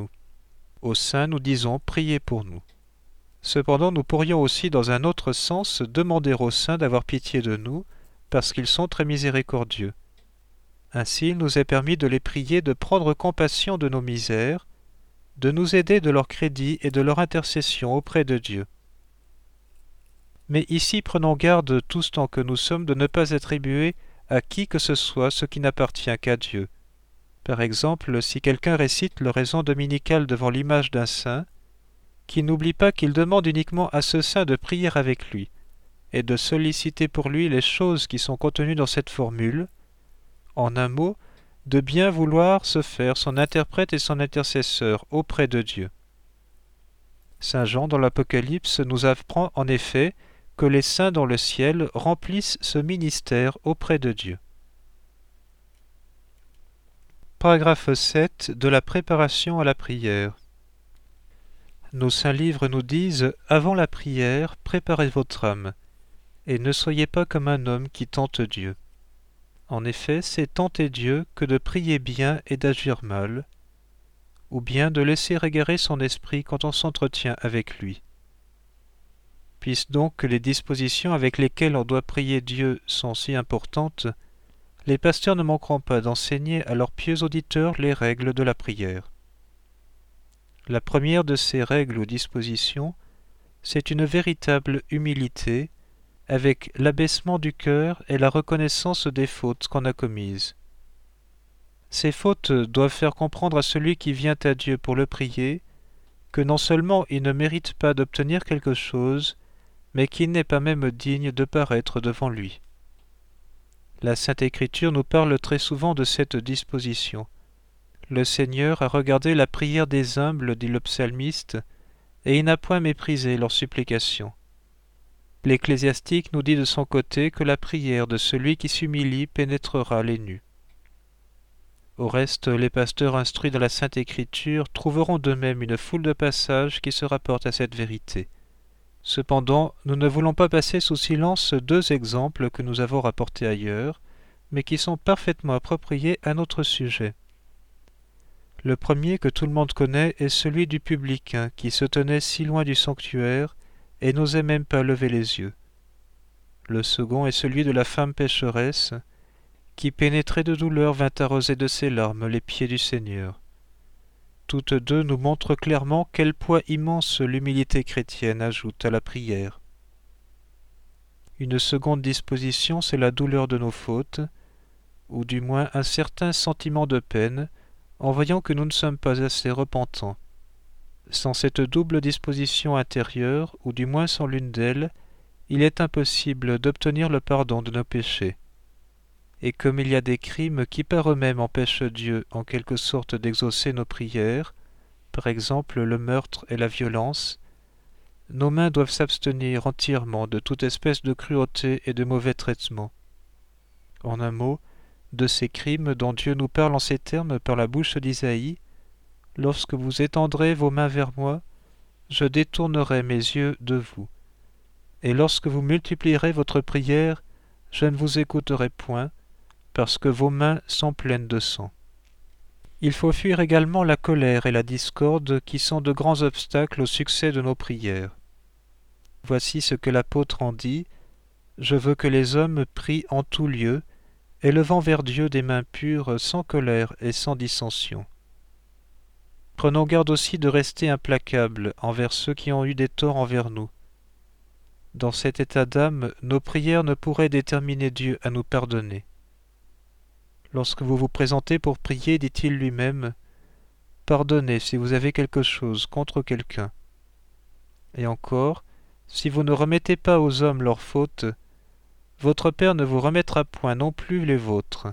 Aux saints, nous disons « Priez pour nous ». Cependant, nous pourrions aussi, dans un autre sens, demander aux saints d'avoir pitié de nous, parce qu'ils sont très miséricordieux. Ainsi, il nous est permis de les prier de prendre compassion de nos misères, de nous aider de leur crédit et de leur intercession auprès de Dieu. Mais ici, prenons garde tous tant que nous sommes de ne pas attribuer à qui que ce soit ce qui n'appartient qu'à Dieu. Par exemple, si quelqu'un récite l'oraison dominicale devant l'image d'un saint, qu'il n'oublie pas qu'il demande uniquement à ce saint de prier avec lui, et de solliciter pour lui les choses qui sont contenues dans cette formule, en un mot, de bien vouloir se faire son interprète et son intercesseur auprès de Dieu. Saint Jean dans l'Apocalypse nous apprend en effet que les saints dans le ciel remplissent ce ministère auprès de Dieu. Paragraphe sept de la préparation à la prière. Nos saints livres nous disent « Avant la prière, préparez votre âme, et ne soyez pas comme un homme qui tente Dieu. » En effet, c'est tenter Dieu que de prier bien et d'agir mal, ou bien de laisser égarer son esprit quand on s'entretient avec lui. Puisque donc les dispositions avec lesquelles on doit prier Dieu sont si importantes, les pasteurs ne manqueront pas d'enseigner à leurs pieux auditeurs les règles de la prière. La première de ces règles ou dispositions, c'est une véritable humilité, avec l'abaissement du cœur et la reconnaissance des fautes qu'on a commises. Ces fautes doivent faire comprendre à celui qui vient à Dieu pour le prier que non seulement il ne mérite pas d'obtenir quelque chose, mais qu'il n'est pas même digne de paraître devant lui. La Sainte Écriture nous parle très souvent de cette disposition. Le Seigneur a regardé la prière des humbles, dit le psalmiste, et il n'a point méprisé leurs supplications. L'Ecclésiastique nous dit de son côté que la prière de celui qui s'humilie pénétrera les nues. Au reste, les pasteurs instruits dans la Sainte Écriture trouveront d'eux-mêmes une foule de passages qui se rapportent à cette vérité. Cependant, nous ne voulons pas passer sous silence deux exemples que nous avons rapportés ailleurs, mais qui sont parfaitement appropriés à notre sujet. Le premier que tout le monde connaît est celui du publicain qui se tenait si loin du sanctuaire et n'osait même pas lever les yeux. Le second est celui de la femme pécheresse, qui pénétrée de douleur vint arroser de ses larmes les pieds du Seigneur. Toutes deux nous montrent clairement quel poids immense l'humilité chrétienne ajoute à la prière. Une seconde disposition, c'est la douleur de nos fautes, ou du moins un certain sentiment de peine, en voyant que nous ne sommes pas assez repentants. Sans cette double disposition intérieure, ou du moins sans l'une d'elles, il est impossible d'obtenir le pardon de nos péchés. Et comme il y a des crimes qui par eux-mêmes empêchent Dieu en quelque sorte d'exaucer nos prières, par exemple le meurtre et la violence, nos mains doivent s'abstenir entièrement de toute espèce de cruauté et de mauvais traitement. En un mot, de ces crimes dont Dieu nous parle en ces termes par la bouche d'Isaïe, « Lorsque vous étendrez vos mains vers moi, je détournerai mes yeux de vous. Et lorsque vous multiplierez votre prière, je ne vous écouterai point, parce que vos mains sont pleines de sang. » Il faut fuir également la colère et la discorde qui sont de grands obstacles au succès de nos prières. Voici ce que l'apôtre en dit : « Je veux que les hommes prient en tout lieu, élevant vers Dieu des mains pures, sans colère et sans dissension. » Prenons garde aussi de rester implacables envers ceux qui ont eu des torts envers nous. Dans cet état d'âme, nos prières ne pourraient déterminer Dieu à nous pardonner. Lorsque vous vous présentez pour prier, dit-il lui-même, « Pardonnez si vous avez quelque chose contre quelqu'un. » Et encore, si vous ne remettez pas aux hommes leurs fautes, votre Père ne vous remettra point non plus les vôtres.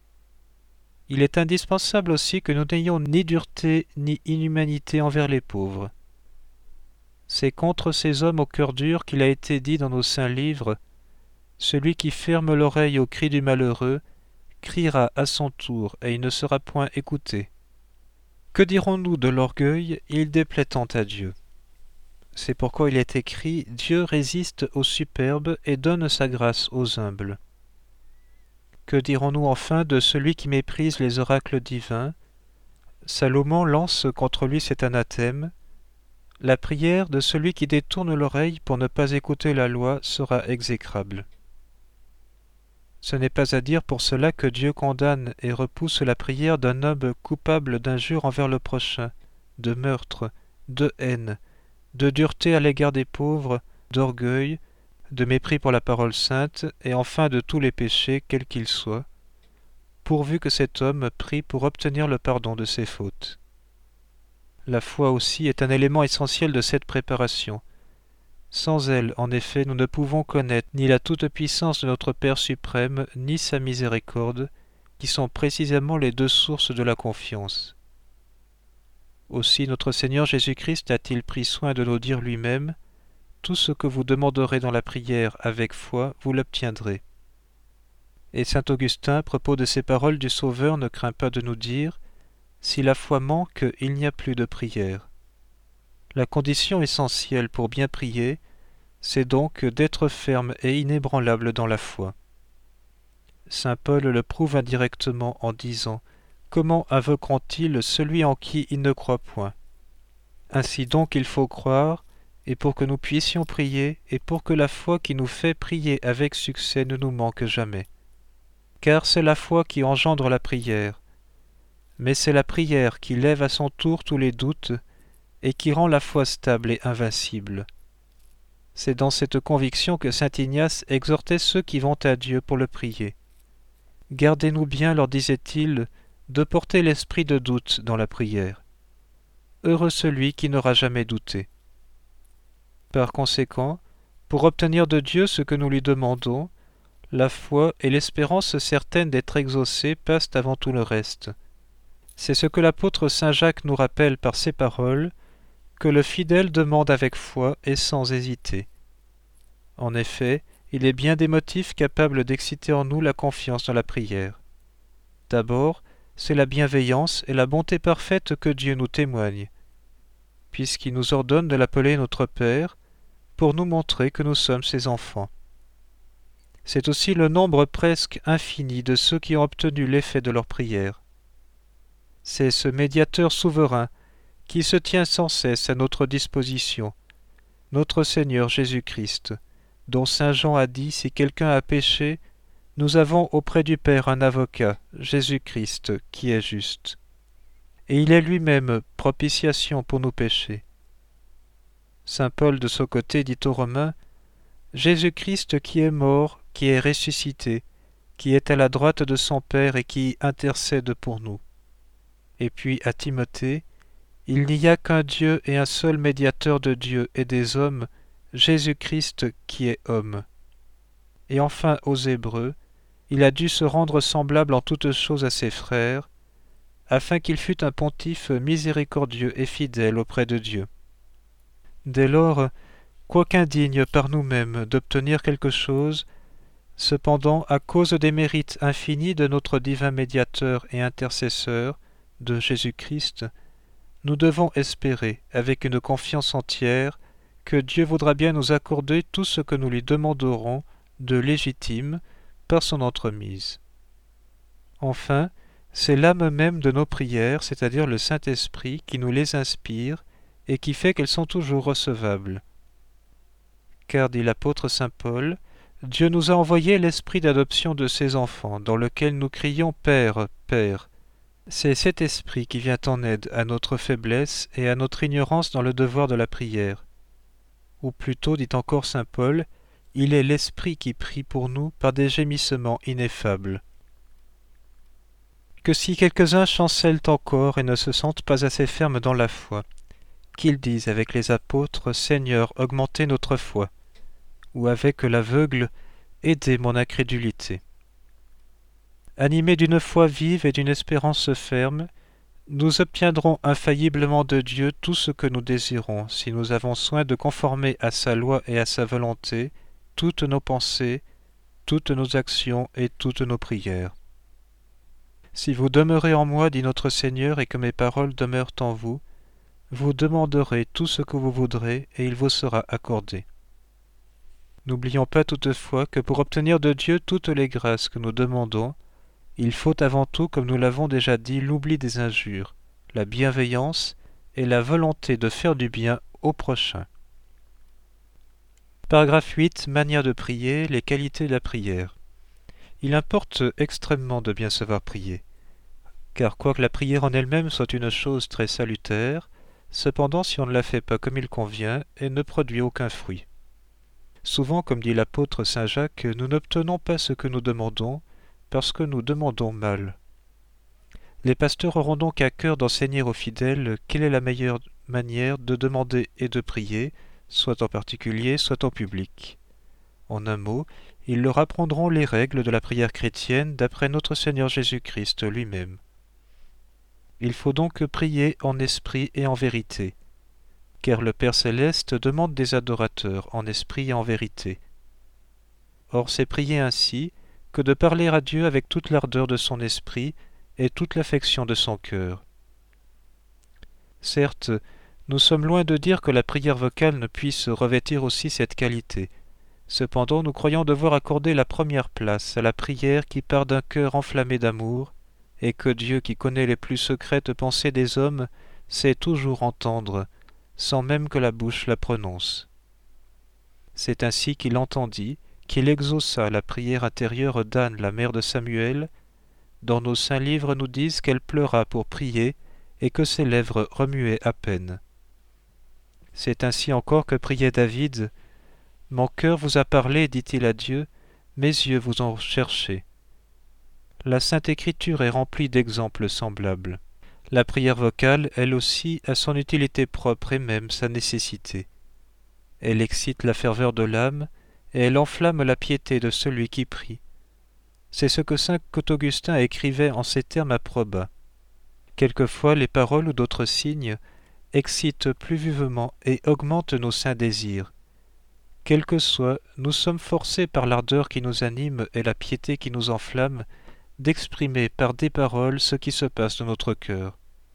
Il est indispensable aussi que nous n'ayons ni dureté ni inhumanité envers les pauvres. C'est contre ces hommes au cœur dur qu'il a été dit dans nos saints livres : « Celui qui ferme l'oreille au cri du malheureux criera à son tour, et il ne sera point écouté. » Que dirons-nous de l'orgueil ? Il déplaît tant à Dieu. C'est pourquoi il est écrit : Dieu résiste aux superbes et donne sa grâce aux humbles. Que dirons-nous enfin de celui qui méprise les oracles divins ? Salomon lance contre lui cet anathème : la prière de celui qui détourne l'oreille pour ne pas écouter la loi sera exécrable. Ce n'est pas à dire pour cela que Dieu condamne et repousse la prière d'un homme coupable d'injure envers le prochain, de meurtre, de haine, de dureté à l'égard des pauvres, d'orgueil, de mépris pour la parole sainte, et enfin de tous les péchés, quels qu'ils soient, pourvu que cet homme prie pour obtenir le pardon de ses fautes. La foi aussi est un élément essentiel de cette préparation. Sans elle, en effet, nous ne pouvons connaître ni la toute-puissance de notre Père suprême, ni sa miséricorde, qui sont précisément les deux sources de la confiance. Aussi notre Seigneur Jésus-Christ a-t-il pris soin de nous dire lui-même « Tout ce que vous demanderez dans la prière avec foi, vous l'obtiendrez ». Et saint Augustin, à propos de ces paroles du Sauveur, ne craint pas de nous dire « Si la foi manque, il n'y a plus de prière ». La condition essentielle pour bien prier, c'est donc d'être ferme et inébranlable dans la foi. Saint Paul le prouve indirectement en disant « Comment aveuglera-t-il celui en qui il ne croit point ?» Ainsi donc il faut croire, et pour que nous puissions prier, et pour que la foi qui nous fait prier avec succès ne nous manque jamais. Car c'est la foi qui engendre la prière, mais c'est la prière qui lève à son tour tous les doutes, et qui rend la foi stable et invincible. C'est dans cette conviction que saint Ignace exhortait ceux qui vont à Dieu pour le prier. Gardez-nous bien, leur disait-il, de porter l'esprit de doute dans la prière. Heureux celui qui n'aura jamais douté. Par conséquent, pour obtenir de Dieu ce que nous lui demandons, la foi et l'espérance certaine d'être exaucés passent avant tout le reste. C'est ce que l'apôtre saint Jacques nous rappelle par ces paroles, que le fidèle demande avec foi et sans hésiter. En effet, il est bien des motifs capables d'exciter en nous la confiance dans la prière. D'abord, c'est la bienveillance et la bonté parfaite que Dieu nous témoigne, puisqu'il nous ordonne de l'appeler notre Père, pour nous montrer que nous sommes ses enfants. C'est aussi le nombre presque infini de ceux qui ont obtenu l'effet de leur prière. C'est ce médiateur souverain qui se tient sans cesse à notre disposition, notre Seigneur Jésus-Christ, dont saint Jean a dit « Si quelqu'un a péché, nous avons auprès du Père un avocat, Jésus-Christ, qui est juste. Et il est lui-même propitiation pour nos péchés. » Saint Paul de son côté dit aux Romains « Jésus-Christ qui est mort, qui est ressuscité, qui est à la droite de son Père et qui intercède pour nous. » Et puis à Timothée « Il n'y a qu'un Dieu et un seul médiateur de Dieu et des hommes, Jésus-Christ qui est homme. » Et enfin aux Hébreux, il a dû se rendre semblable en toutes choses à ses frères, afin qu'il fût un pontife miséricordieux et fidèle auprès de Dieu. Dès lors, quoiqu'indignes par nous-mêmes d'obtenir quelque chose, cependant, à cause des mérites infinis de notre divin médiateur et intercesseur, de Jésus-Christ, nous devons espérer, avec une confiance entière, que Dieu voudra bien nous accorder tout ce que nous lui demanderons de légitime par son entremise. Enfin, c'est l'âme même de nos prières, c'est-à-dire le Saint-Esprit, qui nous les inspire et qui fait qu'elles sont toujours recevables. Car, dit l'apôtre saint Paul, Dieu nous a envoyé l'esprit d'adoption de ses enfants, dans lequel nous crions « Père, Père ». C'est cet esprit qui vient en aide à notre faiblesse et à notre ignorance dans le devoir de la prière. Ou plutôt, dit encore saint Paul, il est l'esprit qui prie pour nous par des gémissements ineffables. Que si quelques-uns chancellent encore et ne se sentent pas assez fermes dans la foi, qu'ils disent avec les apôtres « Seigneur, augmentez notre foi », ou avec l'aveugle « Aidez mon incrédulité ». Animés d'une foi vive et d'une espérance ferme, nous obtiendrons infailliblement de Dieu tout ce que nous désirons si nous avons soin de conformer à sa loi et à sa volonté toutes nos pensées, toutes nos actions et toutes nos prières. Si vous demeurez en moi, dit notre Seigneur, et que mes paroles demeurent en vous, vous demanderez tout ce que vous voudrez, et il vous sera accordé. N'oublions pas toutefois que pour obtenir de Dieu toutes les grâces que nous demandons, il faut avant tout, comme nous l'avons déjà dit, l'oubli des injures, la bienveillance et la volonté de faire du bien au prochain. Paragraphe huit. Manière de prier, les qualités de la prière. Il importe extrêmement de bien savoir prier, car quoique la prière en elle-même soit une chose très salutaire, cependant si on ne la fait pas comme il convient, elle ne produit aucun fruit. Souvent, comme dit l'apôtre saint Jacques, nous n'obtenons pas ce que nous demandons, parce que nous demandons mal. Les pasteurs auront donc à cœur d'enseigner aux fidèles quelle est la meilleure manière de demander et de prier, soit en particulier, soit en public. En un mot, ils leur apprendront les règles de la prière chrétienne d'après notre Seigneur Jésus-Christ lui-même. Il faut donc prier en esprit et en vérité, car le Père céleste demande des adorateurs en esprit et en vérité. Or c'est prier ainsi que de parler à Dieu avec toute l'ardeur de son esprit et toute l'affection de son cœur. Certes, nous sommes loin de dire que la prière vocale ne puisse revêtir aussi cette qualité. Cependant, nous croyons devoir accorder la première place à la prière qui part d'un cœur enflammé d'amour, et que Dieu, qui connaît les plus secrètes pensées des hommes, sait toujours entendre, sans même que la bouche la prononce. C'est ainsi qu'il entendit, qu'il exauça la prière intérieure d'Anne, la mère de Samuel. Dans nos saints livres nous disent qu'elle pleura pour prier et que ses lèvres remuaient à peine. C'est ainsi encore que priait David. « Mon cœur vous a parlé, dit-il à Dieu, mes yeux vous ont cherché. » La Sainte Écriture est remplie d'exemples semblables. La prière vocale, elle aussi, a son utilité propre et même sa nécessité. Elle excite la ferveur de l'âme et elle enflamme la piété de celui qui prie. C'est ce que saint Augustin écrivait en ces termes à Proba. Quelquefois les paroles ou d'autres signes excitent plus vivement et augmentent nos saints désirs. Quel que soit, nous sommes forcés par l'ardeur qui nous anime et la piété qui nous enflamme d'exprimer par des paroles ce qui se passe dans notre cœur.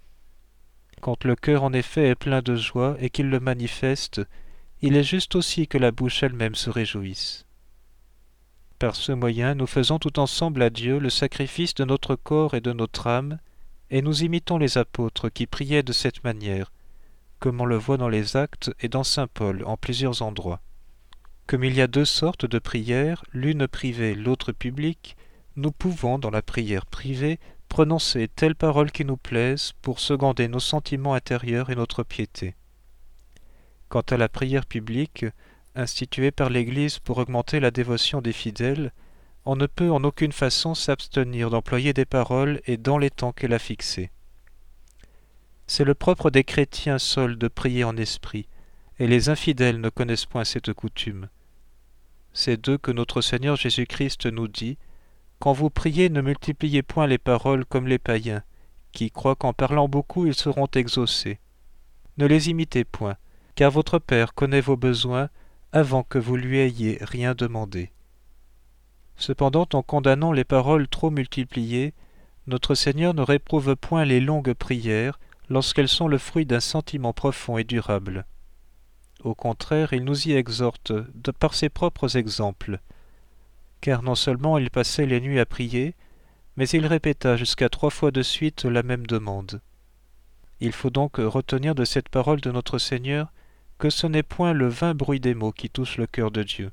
Quand le cœur en effet est plein de joie et qu'il le manifeste, il est juste aussi que la bouche elle-même se réjouisse. Par ce moyen, nous faisons tout ensemble à Dieu le sacrifice de notre corps et de notre âme, et nous imitons les apôtres qui priaient de cette manière, comme on le voit dans les Actes et dans saint Paul en plusieurs endroits. Comme il y a deux sortes de prières, l'une privée, l'autre publique, nous pouvons, dans la prière privée, prononcer telle parole qui nous plaise pour seconder nos sentiments intérieurs et notre piété. Quant à la prière publique, instituée par l'Église pour augmenter la dévotion des fidèles, on ne peut en aucune façon s'abstenir d'employer des paroles et dans les temps qu'elle a fixés. C'est le propre des chrétiens seuls de prier en esprit, et les infidèles ne connaissent point cette coutume. C'est d'eux que notre Seigneur Jésus-Christ nous dit « Quand vous priez, ne multipliez point les paroles comme les païens, qui croient qu'en parlant beaucoup ils seront exaucés. Ne les imitez point, car votre Père connaît vos besoins avant que vous lui ayez rien demandé. » Cependant, en condamnant les paroles trop multipliées, notre Seigneur ne réprouve point les longues prières lorsqu'elles sont le fruit d'un sentiment profond et durable. Au contraire, il nous y exhorte de par ses propres exemples, car non seulement il passait les nuits à prier, mais il répéta jusqu'à trois fois de suite la même demande. Il faut donc retenir de cette parole de notre Seigneur que ce n'est point le vain bruit des mots qui touche le cœur de Dieu.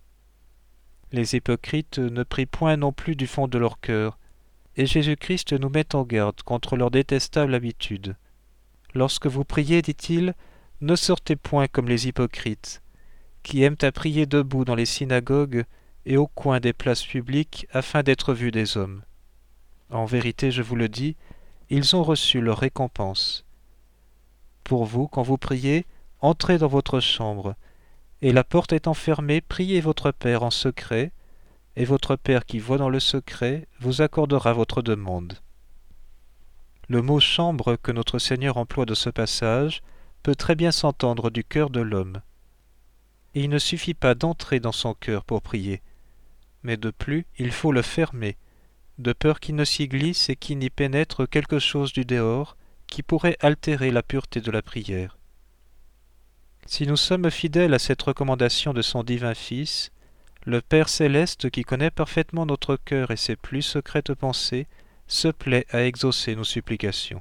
Les hypocrites ne prient point non plus du fond de leur cœur, et Jésus-Christ nous met en garde contre leur détestable habitude. Lorsque vous priez, dit-il, ne sortez point comme les hypocrites, qui aiment à prier debout dans les synagogues et au coin des places publiques afin d'être vus des hommes. En vérité, je vous le dis, ils ont reçu leur récompense. Pour vous, quand vous priez, entrez dans votre chambre, et la porte étant fermée, priez votre Père en secret, et votre Père qui voit dans le secret vous accordera votre demande. Le mot « chambre » que notre Seigneur emploie de ce passage peut très bien s'entendre du cœur de l'homme. Et il ne suffit pas d'entrer dans son cœur pour prier, mais de plus, il faut le fermer, de peur qu'il ne s'y glisse et qu'il n'y pénètre quelque chose du dehors qui pourrait altérer la pureté de la prière. Si nous sommes fidèles à cette recommandation de son divin Fils, le Père céleste, qui connaît parfaitement notre cœur et ses plus secrètes pensées, se plaît à exaucer nos supplications.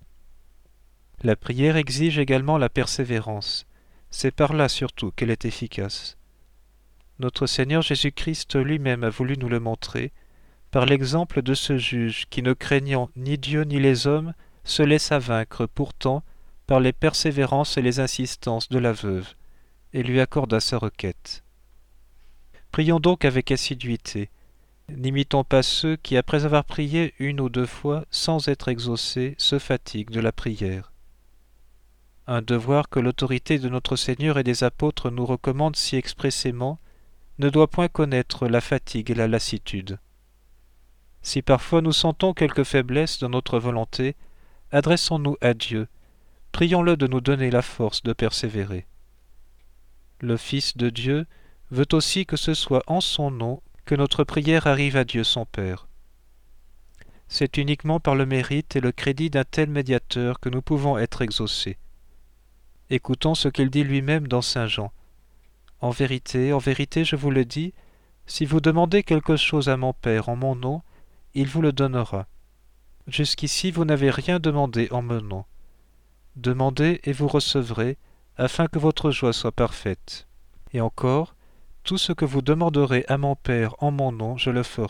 La prière exige également la persévérance. C'est par là surtout qu'elle est efficace. Notre Seigneur Jésus-Christ lui-même a voulu nous le montrer, par l'exemple de ce juge qui, ne craignant ni Dieu ni les hommes, se laissa vaincre pourtant par les persévérances et les insistances de la veuve, et lui accorda sa requête. Prions donc avec assiduité. N'imitons pas ceux qui, après avoir prié une ou deux fois sans être exaucés, se fatiguent de la prière. Un devoir que l'autorité de notre Seigneur et des apôtres nous recommande si expressément ne doit point connaître la fatigue et la lassitude. Si parfois nous sentons quelque faiblesse dans notre volonté, adressons-nous à Dieu, prions-le de nous donner la force de persévérer. Le Fils de Dieu veut aussi que ce soit en son nom que notre prière arrive à Dieu son Père. C'est uniquement par le mérite et le crédit d'un tel médiateur que nous pouvons être exaucés. Écoutons ce qu'il dit lui-même dans Saint Jean. « En vérité, en vérité, je vous le dis, si vous demandez quelque chose à mon Père en mon nom, il vous le donnera. Jusqu'ici, vous n'avez rien demandé en mon nom. Demandez et vous recevrez, afin que votre joie soit parfaite. Et encore, tout ce que vous demanderez à mon Père en mon nom, je le ferai. »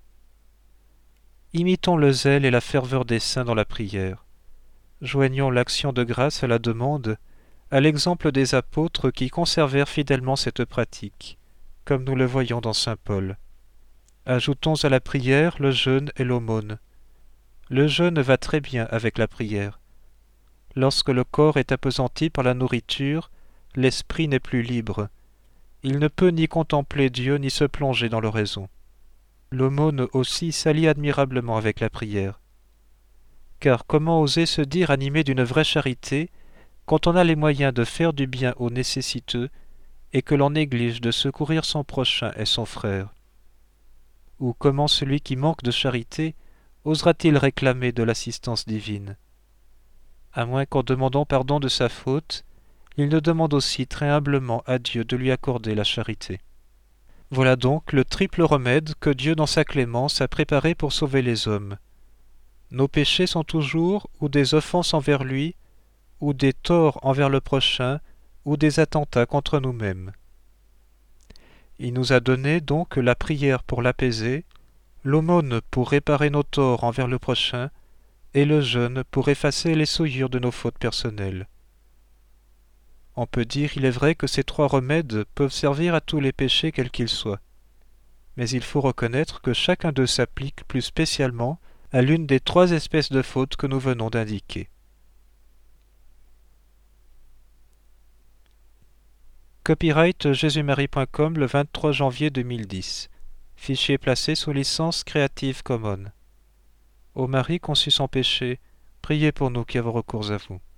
Imitons le zèle et la ferveur des saints dans la prière. Joignons l'action de grâce à la demande, à l'exemple des apôtres qui conservèrent fidèlement cette pratique, comme nous le voyons dans saint Paul. Ajoutons à la prière le jeûne et l'aumône. Le jeûne va très bien avec la prière. Lorsque le corps est appesanti par la nourriture, l'esprit n'est plus libre. Il ne peut ni contempler Dieu ni se plonger dans l'oraison. L'aumône aussi s'allie admirablement avec la prière. Car comment oser se dire animé d'une vraie charité quand on a les moyens de faire du bien aux nécessiteux et que l'on néglige de secourir son prochain et son frère? Ou comment celui qui manque de charité osera-t-il réclamer de l'assistance divine? À moins qu'en demandant pardon de sa faute, il ne demande aussi très humblement à Dieu de lui accorder la charité. Voilà donc le triple remède que Dieu dans sa clémence a préparé pour sauver les hommes. Nos péchés sont toujours ou des offenses envers lui, ou des torts envers le prochain, ou des attentats contre nous-mêmes. Il nous a donné donc la prière pour l'apaiser, l'aumône pour réparer nos torts envers le prochain, et le jeûne pour effacer les souillures de nos fautes personnelles. On peut dire, il est vrai, que ces trois remèdes peuvent servir à tous les péchés quels qu'ils soient. Mais il faut reconnaître que chacun d'eux s'applique plus spécialement à l'une des trois espèces de fautes que nous venons d'indiquer. Copyright jésus marie point com le vingt-trois janvier deux mille dix. Fichier placé sous licence Creative Commons. Ô Marie conçue sans péché, priez pour nous qui avons recours à vous.